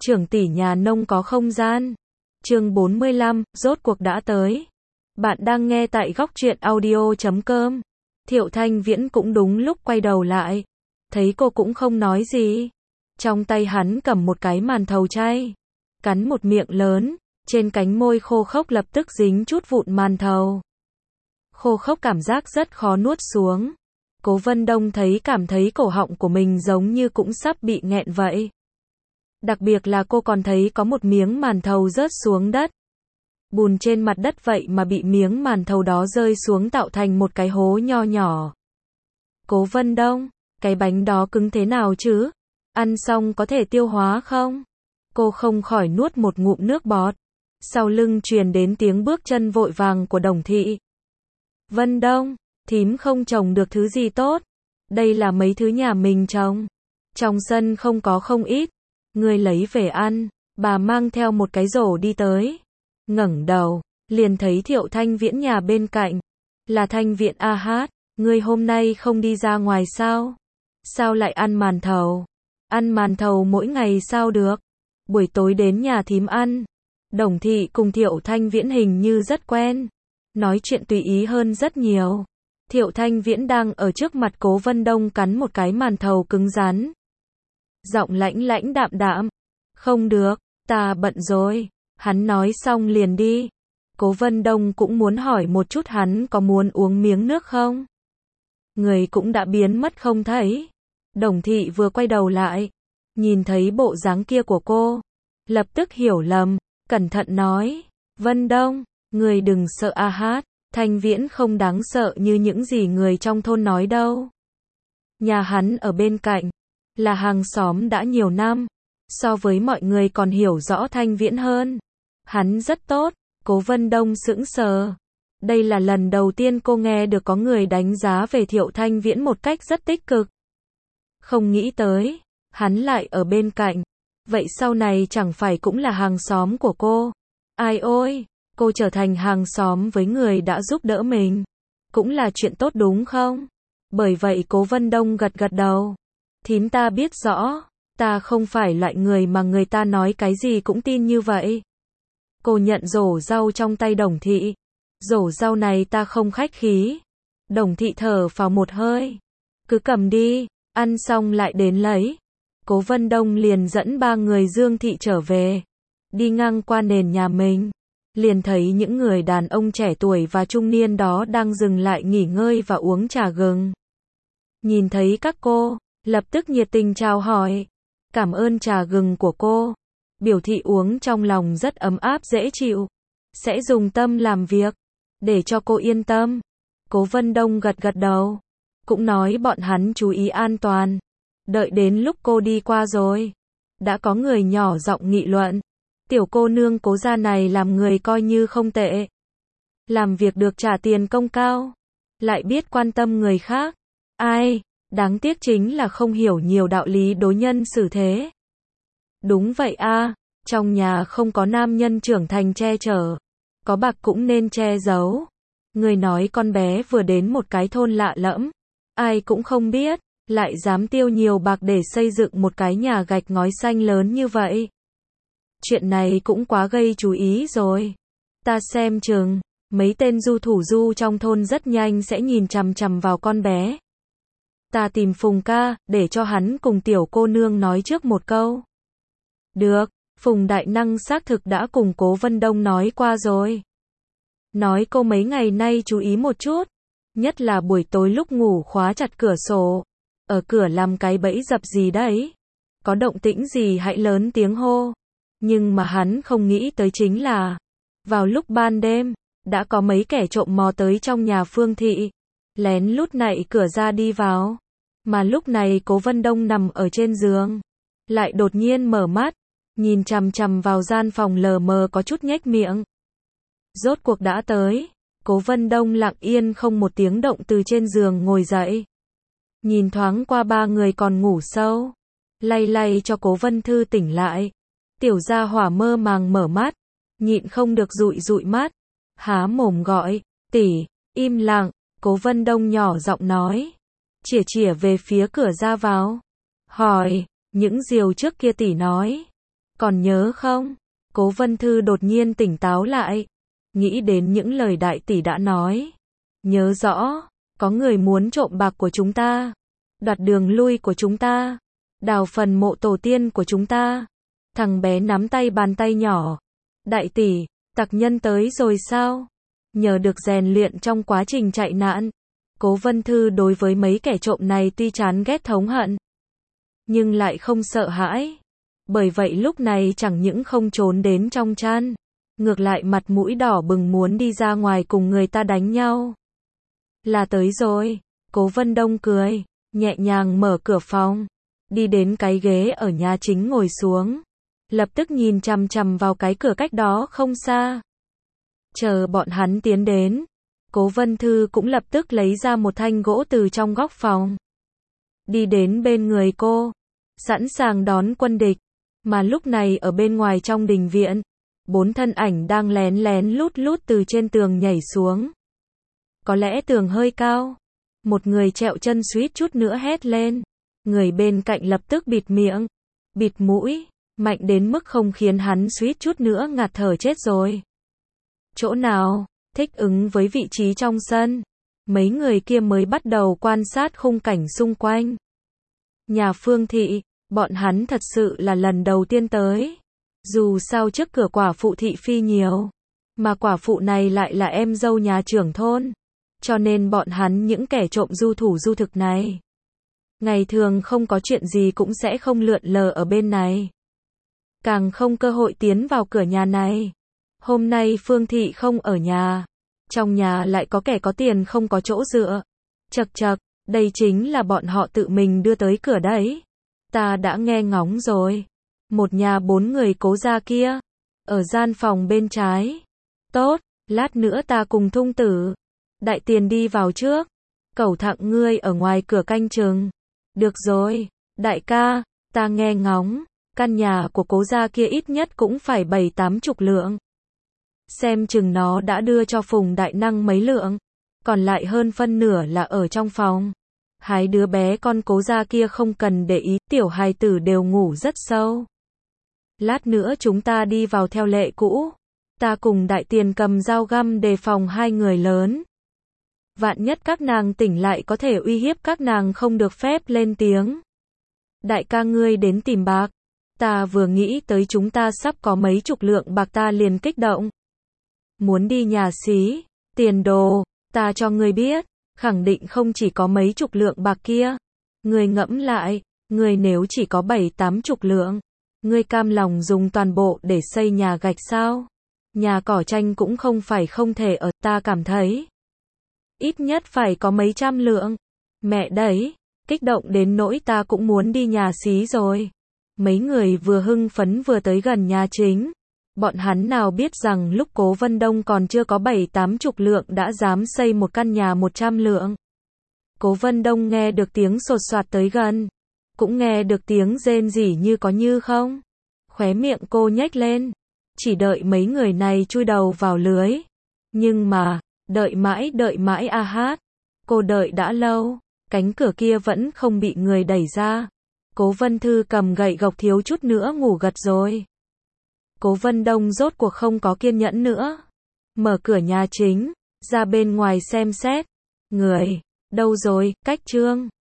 trưởng tỷ nhà nông có không gian. Chương 45, rốt cuộc đã tới. Bạn đang nghe tại góc truyện audio.com. Thiệu Thanh Viễn cũng đúng lúc quay đầu lại. Thấy cô cũng không nói gì. Trong tay hắn cầm một cái màn thầu chay. Cắn một miệng lớn, trên cánh môi khô khốc lập tức dính chút vụn màn thầu. Khô khốc cảm giác rất khó nuốt xuống. Cố Vân Đông cảm thấy cổ họng của mình giống như cũng sắp bị nghẹn vậy. Đặc biệt là cô còn thấy có một miếng màn thầu rớt xuống đất. Bùn trên mặt đất vậy mà bị miếng màn thầu đó rơi xuống tạo thành một cái hố nho nhỏ. Cố Vân Đông, cái bánh đó cứng thế nào chứ? Ăn xong có thể tiêu hóa không? Cô không khỏi nuốt một ngụm nước bọt. Sau lưng truyền đến tiếng bước chân vội vàng của Đồng Thị. Vân Đông, thím không trồng được thứ gì tốt. Đây là mấy thứ nhà mình trồng. Trong sân không có không ít. Ngươi lấy về ăn. Bà mang theo một cái rổ đi tới. Ngẩng đầu, liền thấy Thiệu Thanh Viễn nhà bên cạnh. Là Thanh Viễn a hát, ngươi hôm nay không đi ra ngoài sao? Sao lại ăn màn thầu? Ăn màn thầu mỗi ngày sao được? Buổi tối đến nhà thím ăn. Đồng Thị cùng Thiệu Thanh Viễn hình như rất quen. Nói chuyện tùy ý hơn rất nhiều. Thiệu Thanh Viễn đang ở trước mặt Cố Vân Đông cắn một cái màn thầu cứng rắn. Giọng lãnh lãnh đạm đạm. Không được, ta bận rồi. Hắn nói xong liền đi. Cố Vân Đông cũng muốn hỏi một chút hắn có muốn uống miếng nước không? Người cũng đã biến mất không thấy. Đồng Thị vừa quay đầu lại. Nhìn thấy bộ dáng kia của cô. Lập tức hiểu lầm. Cẩn thận nói. Vân Đông, người đừng sợ a hát. Thanh Viễn không đáng sợ như những gì người trong thôn nói đâu. Nhà hắn ở bên cạnh. Là hàng xóm đã nhiều năm. So với mọi người còn hiểu rõ Thanh Viễn hơn. Hắn rất tốt. Cố Vân Đông sững sờ. Đây là lần đầu tiên cô nghe được có người đánh giá về Thiệu Thanh Viễn một cách rất tích cực. Không nghĩ tới, hắn lại ở bên cạnh. Vậy sau này chẳng phải cũng là hàng xóm của cô. Ai ôi, cô trở thành hàng xóm với người đã giúp đỡ mình. Cũng là chuyện tốt đúng không? Bởi vậy Cố Vân Đông gật gật đầu. Thím ta biết rõ, ta không phải loại người mà người ta nói cái gì cũng tin như vậy. Cô nhận rổ rau trong tay Đồng Thị. Rổ rau này ta không khách khí. Đồng Thị thở phào một hơi. Cứ cầm đi, ăn xong lại đến lấy. Cố Vân Đông liền dẫn ba người Dương Thị trở về. Đi ngang qua nền nhà mình. Liền thấy những người đàn ông trẻ tuổi và trung niên đó đang dừng lại nghỉ ngơi và uống trà gừng. Nhìn thấy các cô, lập tức nhiệt tình chào hỏi. Cảm ơn trà gừng của cô. Biểu thị uống trong lòng rất ấm áp dễ chịu. Sẽ dùng tâm làm việc. Để cho cô yên tâm. Cố Vân Đông gật gật đầu. Cũng nói bọn hắn chú ý an toàn. Đợi đến lúc cô đi qua rồi. Đã có người nhỏ giọng nghị luận. Tiểu cô nương Cố gia này làm người coi như không tệ. Làm việc được trả tiền công cao. Lại biết quan tâm người khác. Ai, đáng tiếc chính là không hiểu nhiều đạo lý đối nhân xử thế. Đúng vậy a, trong nhà không có nam nhân trưởng thành che chở. Có bạc cũng nên che giấu. Người nói con bé vừa đến một cái thôn lạ lẫm. Ai cũng không biết, lại dám tiêu nhiều bạc để xây dựng một cái nhà gạch ngói xanh lớn như vậy. Chuyện này cũng quá gây chú ý rồi. Ta xem chừng, mấy tên du thủ du trong thôn rất nhanh sẽ nhìn chằm chằm vào con bé. Ta tìm Phùng ca, để cho hắn cùng tiểu cô nương nói trước một câu. Được, Phùng đại năng xác thực đã cùng Cố Vân Đông nói qua rồi. Nói cô mấy ngày nay chú ý một chút. Nhất là buổi tối lúc ngủ khóa chặt cửa sổ. Ở cửa làm cái bẫy dập gì đấy. Có động tĩnh gì hãy lớn tiếng hô. Nhưng mà hắn không nghĩ tới chính là. Vào lúc ban đêm, đã có mấy kẻ trộm mò tới trong nhà Phương Thị. Lén lút nạy cửa ra đi vào. Mà lúc này Cố Vân Đông nằm ở trên giường. Lại đột nhiên mở mắt. Nhìn chằm chằm vào gian phòng lờ mờ có chút nhếch miệng. Rốt cuộc đã tới. Cố Vân Đông lặng yên không một tiếng động từ trên giường ngồi dậy. Nhìn thoáng qua ba người còn ngủ sâu. Lay lay cho Cố Vân Thư tỉnh lại. Tiểu gia hỏa mơ màng mở mắt. Nhịn không được dụi dụi mắt. Há mồm gọi. Tỷ, im lặng. Cố Vân Đông nhỏ giọng nói. Chỉa về phía cửa ra vào. Hỏi, những diều trước kia tỷ nói. Còn nhớ không? Cố Vân Thư đột nhiên tỉnh táo lại. Nghĩ đến những lời đại tỷ đã nói. Nhớ rõ, có người muốn trộm bạc của chúng ta. Đoạt đường lui của chúng ta. Đào phần mộ tổ tiên của chúng ta. Thằng bé nắm tay bàn tay nhỏ. Đại tỷ, tặc nhân tới rồi sao? Nhờ được rèn luyện trong quá trình chạy nạn. Cố Vân Thư đối với mấy kẻ trộm này tuy chán ghét thống hận, nhưng lại không sợ hãi. Bởi vậy lúc này chẳng những không trốn đến trong chăn, ngược lại mặt mũi đỏ bừng muốn đi ra ngoài cùng người ta đánh nhau. Là tới rồi, Cố Vân Đông cười, nhẹ nhàng mở cửa phòng, đi đến cái ghế ở nhà chính ngồi xuống, lập tức nhìn chằm chằm vào cái cửa cách đó không xa. Chờ bọn hắn tiến đến, Cố Vân Thư cũng lập tức lấy ra một thanh gỗ từ trong góc phòng. Đi đến bên người cô, sẵn sàng đón quân địch. Mà lúc này ở bên ngoài trong đình viện, 4 thân ảnh đang lén lén lút lút từ trên tường nhảy xuống. Có lẽ tường hơi cao. Một người trẹo chân suýt chút nữa hét lên. Người bên cạnh lập tức bịt miệng, bịt mũi, mạnh đến mức không khiến hắn suýt chút nữa ngạt thở chết rồi. Chỗ nào? Thích ứng với vị trí trong sân. Mấy người kia mới bắt đầu quan sát khung cảnh xung quanh. Nhà Phương Thị, bọn hắn thật sự là lần đầu tiên tới. Dù sao trước cửa quả phụ thị phi nhiều, mà quả phụ này lại là em dâu nhà trưởng thôn. Cho nên bọn hắn những kẻ trộm du thủ du thực này, ngày thường không có chuyện gì cũng sẽ không lượn lờ ở bên này. Càng không cơ hội tiến vào cửa nhà này. Hôm nay Phương Thị không ở nhà. Trong nhà lại có kẻ có tiền không có chỗ dựa. Chậc chậc, đây chính là bọn họ tự mình đưa tới cửa đấy. Ta đã nghe ngóng rồi. Một nhà 4 người Cố gia kia. Ở gian phòng bên trái. Tốt, lát nữa ta cùng Thung Tử. Đại tiền đi vào trước. Cẩu Thặng ngươi ở ngoài cửa canh chừng. Được rồi, đại ca, ta nghe ngóng. Căn nhà của Cố gia kia ít nhất cũng phải 7-80 lượng. Xem chừng nó đã đưa cho Phùng Đại Năng mấy lượng. Còn lại hơn phân nửa là ở trong phòng. Hai đứa bé con Cố gia kia không cần để ý, tiểu hài tử đều ngủ rất sâu. Lát nữa chúng ta đi vào theo lệ cũ. Ta cùng đại tiền cầm dao găm đề phòng hai người lớn. Vạn nhất các nàng tỉnh lại có thể uy hiếp các nàng không được phép lên tiếng. Đại ca ngươi đến tìm bạc. Ta vừa nghĩ tới chúng ta sắp có mấy chục lượng bạc ta liền kích động. Muốn đi nhà xí, tiền đồ, ta cho ngươi biết, khẳng định không chỉ có mấy chục lượng bạc kia. Ngươi ngẫm lại, ngươi nếu chỉ có 7-80 lượng, ngươi cam lòng dùng toàn bộ để xây nhà gạch sao? Nhà cỏ tranh cũng không phải không thể ở, ta cảm thấy ít nhất phải có mấy trăm lượng. Mẹ đấy, kích động đến nỗi ta cũng muốn đi nhà xí rồi. Mấy người vừa hưng phấn vừa tới gần nhà chính. Bọn hắn nào biết rằng lúc Cố Vân Đông còn chưa có 7-80 lượng đã dám xây một căn nhà 100 lượng. Cố Vân Đông nghe được tiếng sột soạt tới gần. Cũng nghe được tiếng rên rỉ như có như không. Khóe miệng cô nhếch lên. Chỉ đợi mấy người này chui đầu vào lưới. Nhưng mà, đợi mãi a hát. Cô đợi đã lâu. Cánh cửa kia vẫn không bị người đẩy ra. Cố Vân Thư cầm gậy gộc thiếu chút nữa ngủ gật rồi. Cố Vân Đông rốt cuộc không có kiên nhẫn nữa. Mở cửa nhà chính, ra bên ngoài xem xét. Người, đâu rồi, Cách Trương.